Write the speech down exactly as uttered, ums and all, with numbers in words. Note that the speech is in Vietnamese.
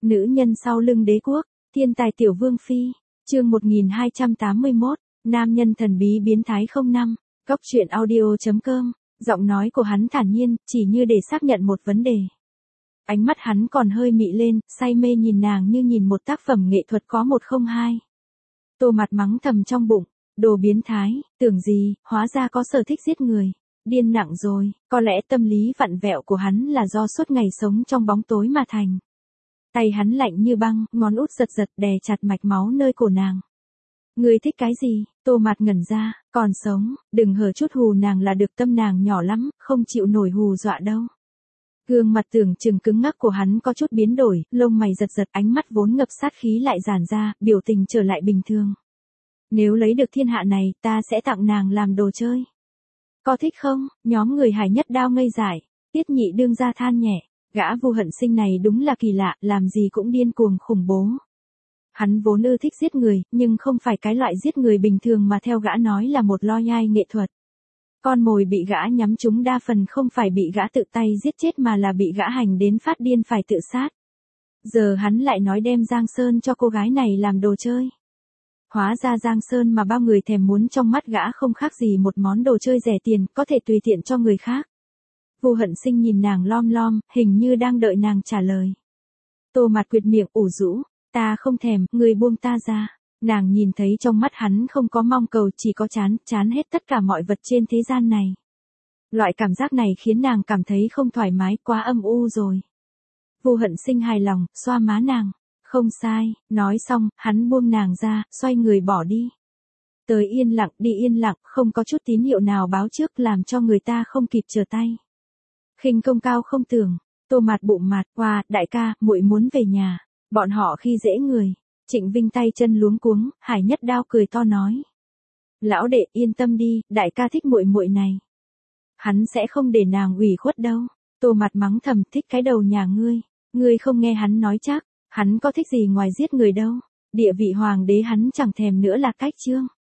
Nữ nhân sau lưng đế quốc, thiên tài tiểu vương phi, chương một nghìn hai trăm tám mươi mốt, nam nhân thần bí biến thái không năm, góc truyện audio.com, giọng nói của hắn thản nhiên, chỉ như để xác nhận một vấn đề. Ánh mắt hắn còn hơi mị lên, say mê nhìn nàng như nhìn một tác phẩm nghệ thuật có một không hai. Tô Mạt mắng thầm trong bụng, đồ biến thái, tưởng gì, hóa ra có sở thích giết người. Điên nặng rồi, có lẽ tâm lý vặn vẹo của hắn là do suốt ngày sống trong bóng tối mà thành. Tay hắn lạnh như băng, ngón út giật giật đè chặt mạch máu nơi cổ nàng. Người thích cái gì? Tô Mạt ngẩn ra, còn sống, đừng hở chút hù nàng là được, tâm nàng nhỏ lắm, không chịu nổi hù dọa đâu. Gương mặt tưởng chừng cứng ngắc của hắn có chút biến đổi, lông mày giật giật, ánh mắt vốn ngập sát khí lại giãn ra, biểu tình trở lại bình thường. Nếu lấy được thiên hạ này, ta sẽ tặng nàng làm đồ chơi. Có thích không? Nhóm người Hải Nhất Đao ngây dại, Tiết Nhị đương ra than nhẹ, gã Vu Hận Sinh này đúng là kỳ lạ, làm gì cũng điên cuồng khủng bố. Hắn vốn ưa thích giết người, nhưng không phải cái loại giết người bình thường mà theo gã nói là một lo nhai nghệ thuật. Con mồi bị gã nhắm trúng đa phần không phải bị gã tự tay giết chết mà là bị gã hành đến phát điên phải tự sát. Giờ hắn lại nói đem Giang Sơn cho cô gái này làm đồ chơi. Hóa ra Giang Sơn mà bao người thèm muốn trong mắt gã không khác gì một món đồ chơi rẻ tiền, có thể tùy tiện cho người khác. Vu Hận Sinh nhìn nàng lom lom, hình như đang đợi nàng trả lời. Tô Mạt quyệt miệng ủ rũ, ta không thèm, người buông ta ra. Nàng nhìn thấy trong mắt hắn không có mong cầu, chỉ có chán, chán hết tất cả mọi vật trên thế gian này. Loại cảm giác này khiến nàng cảm thấy không thoải mái, quá âm u rồi. Vu Hận Sinh hài lòng, xoa má nàng. Không sai, nói xong, hắn buông nàng ra, xoay người bỏ đi. Tới yên lặng, đi yên lặng, không có chút tín hiệu nào báo trước làm cho người ta không kịp trở tay. Khinh công cao không tưởng, Tô Mạt bụng mạt, qua, đại ca, muội muốn về nhà, bọn họ khi dễ người. Trịnh Vinh tay chân luống cuống, Hải Nhất Đao cười to nói. Lão đệ yên tâm đi, đại ca thích muội muội này. Hắn sẽ không để nàng ủy khuất đâu. Tô Mạt mắng thầm, thích cái đầu nhà ngươi. Ngươi không nghe hắn nói chắc, hắn có thích gì ngoài giết người đâu. Địa vị hoàng đế hắn chẳng thèm nữa là cách chương.